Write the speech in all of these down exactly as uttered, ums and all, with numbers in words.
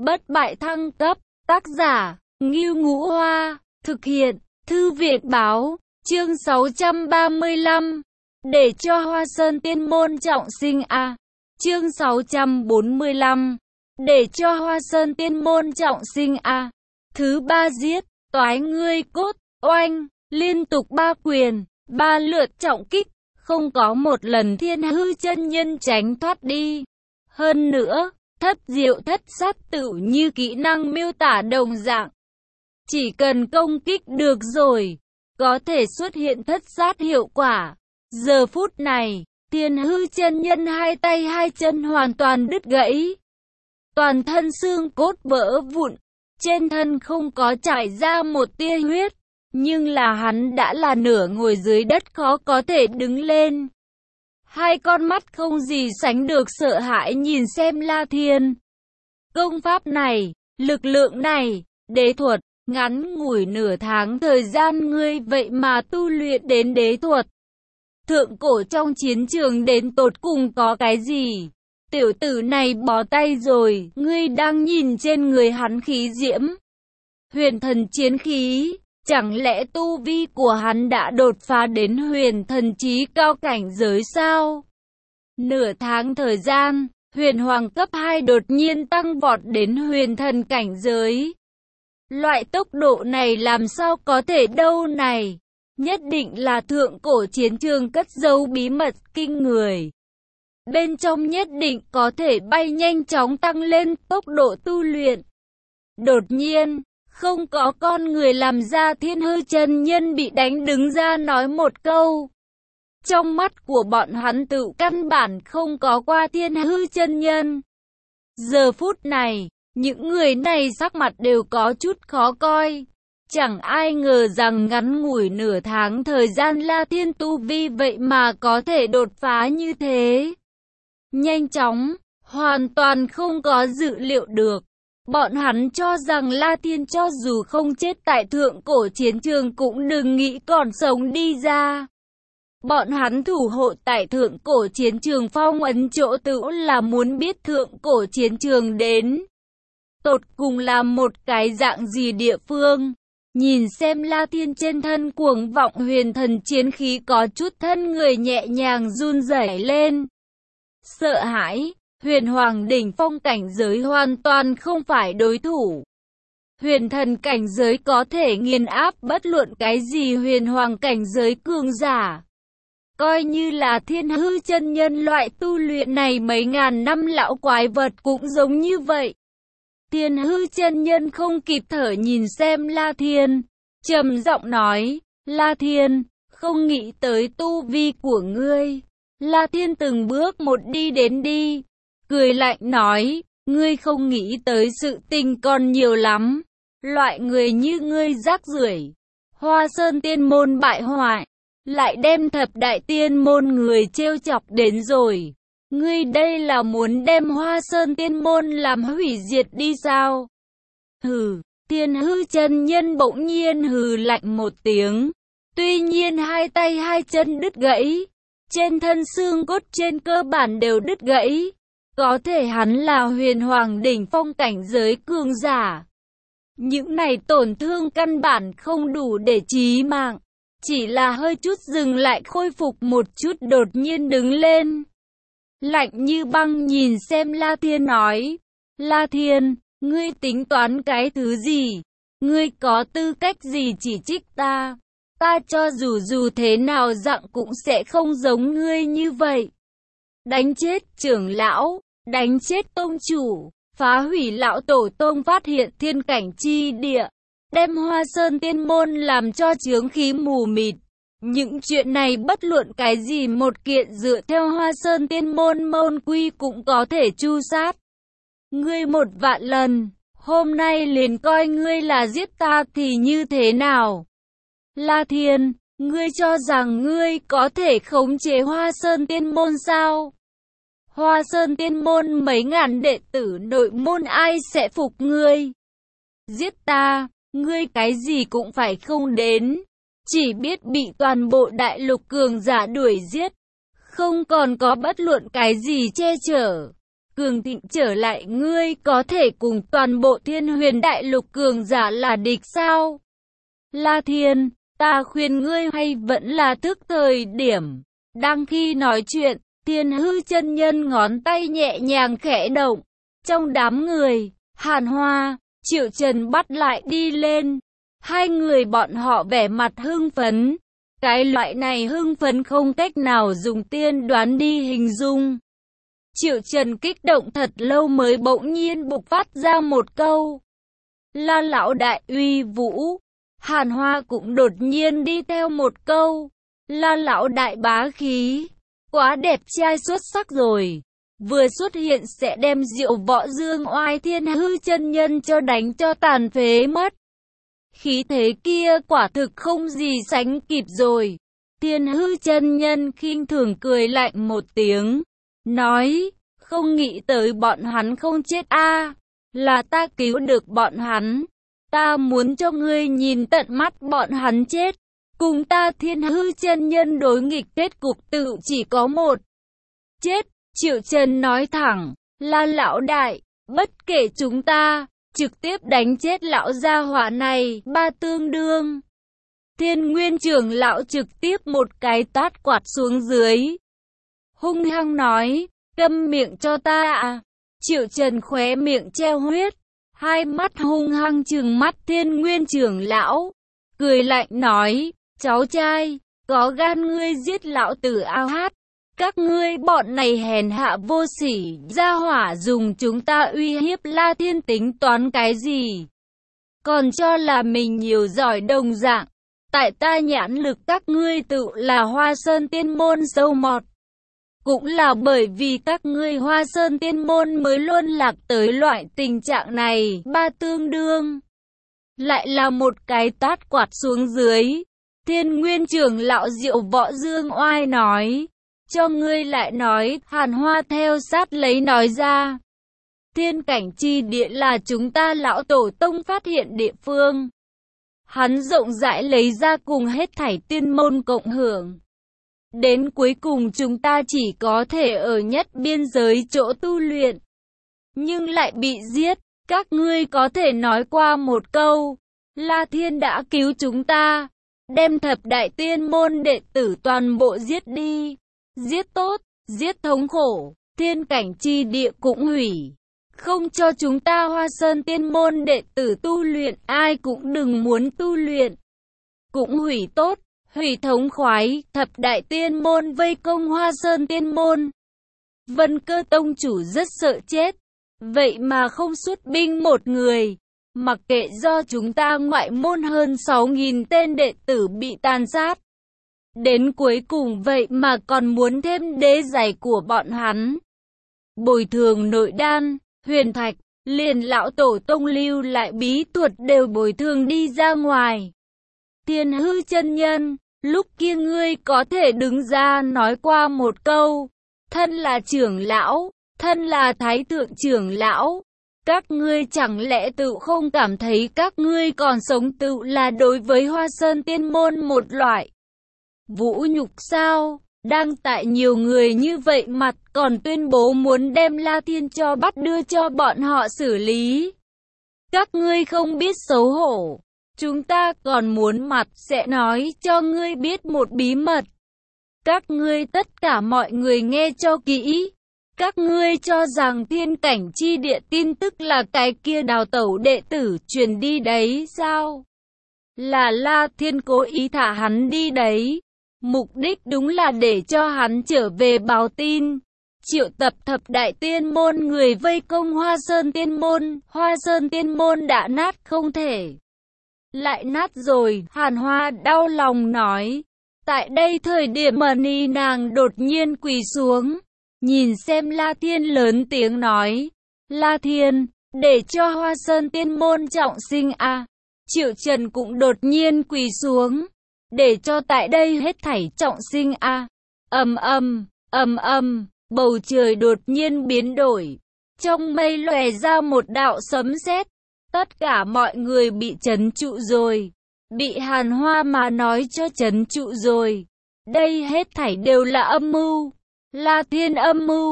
Bất bại thăng cấp, tác giả, Ngưu Ngũ Hoa, thực hiện, Thư viện Báo, chương sáu trăm ba mươi lăm, để cho Hoa Sơn Tiên Môn trọng sinh a. Chương sáu trăm bốn mươi lăm, để cho Hoa Sơn Tiên Môn trọng sinh a. Thứ ba giết, toái ngươi cốt, oanh, liên tục ba quyền, ba lượt trọng kích, không có một lần Thiên Hư chân nhân tránh thoát đi. Hơn nữa, thất diệu thất sát tự như kỹ năng miêu tả đồng dạng. Chỉ cần công kích được rồi, có thể xuất hiện thất sát hiệu quả. Giờ phút này, Thiên Hư chân nhân hai tay hai chân hoàn toàn đứt gãy. Toàn thân xương cốt vỡ vụn, trên thân không có chảy ra một tia huyết, nhưng là hắn đã là nửa ngồi dưới đất khó có thể đứng lên. Hai con mắt không gì sánh được sợ hãi nhìn xem La Thiên. Công pháp này, lực lượng này, đế thuật, ngắn ngủi nửa tháng thời gian ngươi vậy mà tu luyện đến đế thuật. Thượng cổ trong chiến trường đến tột cùng có cái gì? Tiểu tử này bó tay rồi, ngươi đang nhìn trên người hắn khí diễm. Huyền thần chiến khí, chẳng lẽ tu vi của hắn đã đột phá đến huyền thần chí cao cảnh giới sao? Nửa tháng thời gian, huyền hoàng cấp hai đột nhiên tăng vọt đến huyền thần cảnh giới. Loại tốc độ này làm sao có thể đâu này? Nhất định là thượng cổ chiến trường cất giấu bí mật kinh người. Bên trong nhất định có thể bay nhanh chóng tăng lên tốc độ tu luyện. Đột nhiên, không có con người làm ra Thiên Hư chân nhân bị đánh đứng ra nói một câu. Trong mắt của bọn hắn tự căn bản không có qua Thiên Hư chân nhân. Giờ phút này, những người này sắc mặt đều có chút khó coi. Chẳng ai ngờ rằng ngắn ngủi nửa tháng thời gian La Thiên tu vi vậy mà có thể đột phá như thế. Nhanh chóng, hoàn toàn không có dự liệu được. Bọn hắn cho rằng La Thiên cho dù không chết tại thượng cổ chiến trường cũng đừng nghĩ còn sống đi ra. Bọn hắn thủ hộ tại thượng cổ chiến trường phong ấn chỗ tự là muốn biết thượng cổ chiến trường đến tột cùng là một cái dạng gì địa phương. Nhìn xem La Thiên trên thân cuồng vọng huyền thần chiến khí có chút thân người nhẹ nhàng run rẩy lên. Sợ hãi, huyền hoàng đỉnh phong cảnh giới hoàn toàn không phải đối thủ. Huyền thần cảnh giới có thể nghiền áp bất luận cái gì huyền hoàng cảnh giới cường giả. Coi như là Thiên Hư chân nhân loại tu luyện này mấy ngàn năm lão quái vật cũng giống như vậy. Thiên Hư chân nhân không kịp thở nhìn xem La Thiên, trầm giọng nói, La Thiên, không nghĩ tới tu vi của ngươi. La Thiên từng bước một đi đến đi, cười lạnh nói, ngươi không nghĩ tới sự tình còn nhiều lắm. Loại người như ngươi rác rưởi, Hoa Sơn Tiên Môn bại hoại, lại đem thập đại tiên môn người trêu chọc đến rồi. Ngươi đây là muốn đem Hoa Sơn Tiên Môn làm hủy diệt đi sao? Hừ, Thiên Hư chân nhân bỗng nhiên hừ lạnh một tiếng. Tuy nhiên hai tay hai chân đứt gãy, trên thân xương cốt trên cơ bản đều đứt gãy. Có thể hắn là huyền hoàng đỉnh phong cảnh giới cường giả. Những này tổn thương căn bản không đủ để chí mạng. Chỉ là hơi chút dừng lại khôi phục một chút đột nhiên đứng lên. Lạnh như băng nhìn xem La Thiên nói. La Thiên, ngươi tính toán cái thứ gì? Ngươi có tư cách gì chỉ trích ta? Ta cho dù dù thế nào dặn cũng sẽ không giống ngươi như vậy. Đánh chết trưởng lão, đánh chết tông chủ, phá hủy lão tổ tông phát hiện thiên cảnh chi địa, đem Hoa Sơn Tiên Môn làm cho chướng khí mù mịt. Những chuyện này bất luận cái gì một kiện dựa theo Hoa Sơn Tiên Môn môn quy cũng có thể tru sát. Ngươi một vạn lần, hôm nay liền coi ngươi là giết ta thì như thế nào? La Thiên, ngươi cho rằng ngươi có thể khống chế Hoa Sơn Tiên Môn sao? Hoa Sơn Tiên Môn mấy ngàn đệ tử nội môn ai sẽ phục ngươi? Giết ta, ngươi cái gì cũng phải không đến. Chỉ biết bị toàn bộ đại lục cường giả đuổi giết. Không còn có bất luận cái gì che chở. cường thịnh trở lại, ngươi có thể cùng toàn bộ Thiên Huyền Đại Lục cường giả là địch sao? La Thiên, ta khuyên ngươi hay vẫn là thức thời điểm. Đang khi nói chuyện, Thiên Hư chân nhân ngón tay nhẹ nhàng khẽ động. Trong đám người, Hàn Hoa, Triệu Trần bắt lại đi lên. Hai người bọn họ vẻ mặt hưng phấn. Cái loại này hưng phấn không cách nào dùng tiên đoán đi hình dung. Triệu Trần kích động thật lâu mới bỗng nhiên bộc phát ra một câu. La lão đại uy vũ. Hàn Hoa cũng đột nhiên đi theo một câu. La lão đại bá khí. Quá đẹp trai xuất sắc rồi. Vừa xuất hiện sẽ đem Diệu Võ Dương Oai Thiên Hư chân nhân cho đánh cho tàn phế mất. Khí thế kia quả thực không gì sánh kịp rồi. Thiên Hư chân nhân khinh thường cười lạnh một tiếng. Nói, không nghĩ tới bọn hắn không chết a à, là ta cứu được bọn hắn. Ta muốn cho ngươi nhìn tận mắt bọn hắn chết. Cùng ta Thiên Hư chân nhân đối nghịch, kết cục tự chỉ có một. Chết, Triệu Trần nói thẳng, là lão đại, bất kể chúng ta, trực tiếp đánh chết lão gia hỏa này, ba tương đương. Thiên Nguyên trưởng lão trực tiếp một cái tát quạt xuống dưới. Hung hăng nói, câm miệng cho ta à. Triệu Trần khóe miệng treo huyết, hai mắt hung hăng trừng mắt Thiên Nguyên trưởng lão. Cười lạnh nói, cháu trai, có gan ngươi giết lão tử ao hát. Các ngươi bọn này hèn hạ vô sỉ, gia hỏa dùng chúng ta uy hiếp La Thiên tính toán cái gì? Còn cho là mình nhiều giỏi đồng dạng. Tại ta nhãn lực các ngươi tự là Hoa Sơn Tiên Môn sâu mọt. Cũng là bởi vì các ngươi Hoa Sơn Tiên Môn mới luôn lạc tới loại tình trạng này, ba tương đương. Lại là một cái tát quạt xuống dưới. Thiên Nguyên trưởng lão Diệu Võ Dương Oai nói. Cho ngươi lại nói, Hàn Hoa theo sát lấy nói ra. Thiên cảnh chi địa là chúng ta lão tổ tông phát hiện địa phương. Hắn rộng rãi lấy ra cùng hết thảy tiên môn cộng hưởng. Đến cuối cùng chúng ta chỉ có thể ở nhất biên giới chỗ tu luyện. Nhưng lại bị giết, các ngươi có thể nói qua một câu. La Thiên đã cứu chúng ta, đem thập đại tiên môn đệ tử toàn bộ giết đi. Giết tốt, giết thống khổ, thiên cảnh chi địa cũng hủy. Không cho chúng ta Hoa Sơn Tiên Môn đệ tử tu luyện, ai cũng đừng muốn tu luyện. Cũng hủy tốt, hủy thống khoái, thập đại tiên môn vây công Hoa Sơn Tiên Môn. Vân Cơ tông chủ rất sợ chết, vậy mà không xuất binh một người. Mặc kệ do chúng ta ngoại môn hơn sáu nghìn tên đệ tử bị tàn sát. Đến cuối cùng vậy mà còn muốn thêm đế giày của bọn hắn. Bồi thường nội đan, huyền thạch, liền lão tổ tông lưu lại bí thuật đều bồi thường đi ra ngoài. Thiên Hư chân nhân, lúc kia ngươi có thể đứng ra nói qua một câu. Thân là trưởng lão, thân là thái thượng trưởng lão. Các ngươi chẳng lẽ tự không cảm thấy các ngươi còn sống tự là đối với Hoa Sơn Tiên Môn một loại vũ nhục sao? Đang tại nhiều người như vậy mặt còn tuyên bố muốn đem La Thiên cho bắt đưa cho bọn họ xử lý. Các ngươi không biết xấu hổ. Chúng ta còn muốn mặt sẽ nói cho ngươi biết một bí mật. Các ngươi tất cả mọi người nghe cho kỹ. Các ngươi cho rằng thiên cảnh chi địa tin tức là cái kia đào tẩu đệ tử truyền đi đấy sao? Là La Thiên cố ý thả hắn đi đấy. Mục đích đúng là để cho hắn trở về báo tin. Triệu tập thập đại tiên môn người vây công Hoa Sơn Tiên Môn. Hoa Sơn Tiên Môn đã nát không thể lại nát rồi. Hàn Hoa đau lòng nói. Tại đây thời điểm mà ni nàng đột nhiên quỳ xuống. Nhìn xem La Thiên lớn tiếng nói. La Thiên, để cho Hoa Sơn Tiên Môn trọng sinh à. Triệu Trần cũng đột nhiên quỳ xuống. Để cho tại đây hết thảy trọng sinh a. Ầm ầm, ầm ầm, bầu trời đột nhiên biến đổi. Trong mây lòe ra một đạo sấm sét. Tất cả mọi người bị trấn trụ rồi. Bị Hàn Hoa mà nói cho trấn trụ rồi. Đây hết thảy đều là âm mưu. La Thiên âm mưu.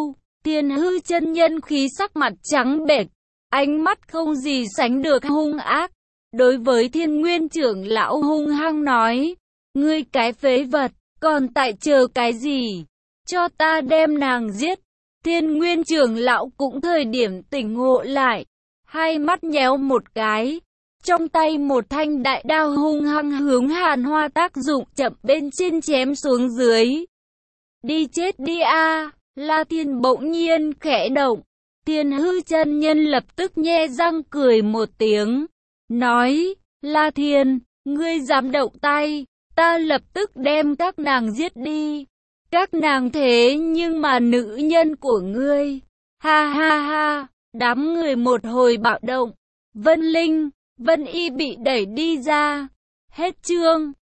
Thiên hư chân nhân khí sắc mặt trắng bệch, ánh mắt không gì sánh được hung ác. Đối với Thiên Nguyên trưởng lão hung hăng nói, ngươi cái phế vật, còn tại chờ cái gì? Cho ta đem nàng giết. Thiên Nguyên trưởng lão cũng thời điểm tỉnh ngộ lại, hai mắt nhéo một cái, trong tay một thanh đại đao hung hăng hướng Hàn Hoa tác dụng chậm bên trên chém xuống dưới. Đi chết đi a! La Thiên bỗng nhiên khẽ động. Thiên hư chân nhân lập tức nhe răng cười một tiếng, nói, La Thiên, ngươi dám động tay, ta lập tức đem các nàng giết đi. Các nàng thế nhưng mà nữ nhân của ngươi. Ha ha ha, đám người một hồi bạo động. Vân Linh, Vân Y bị đẩy đi ra. Hết chương.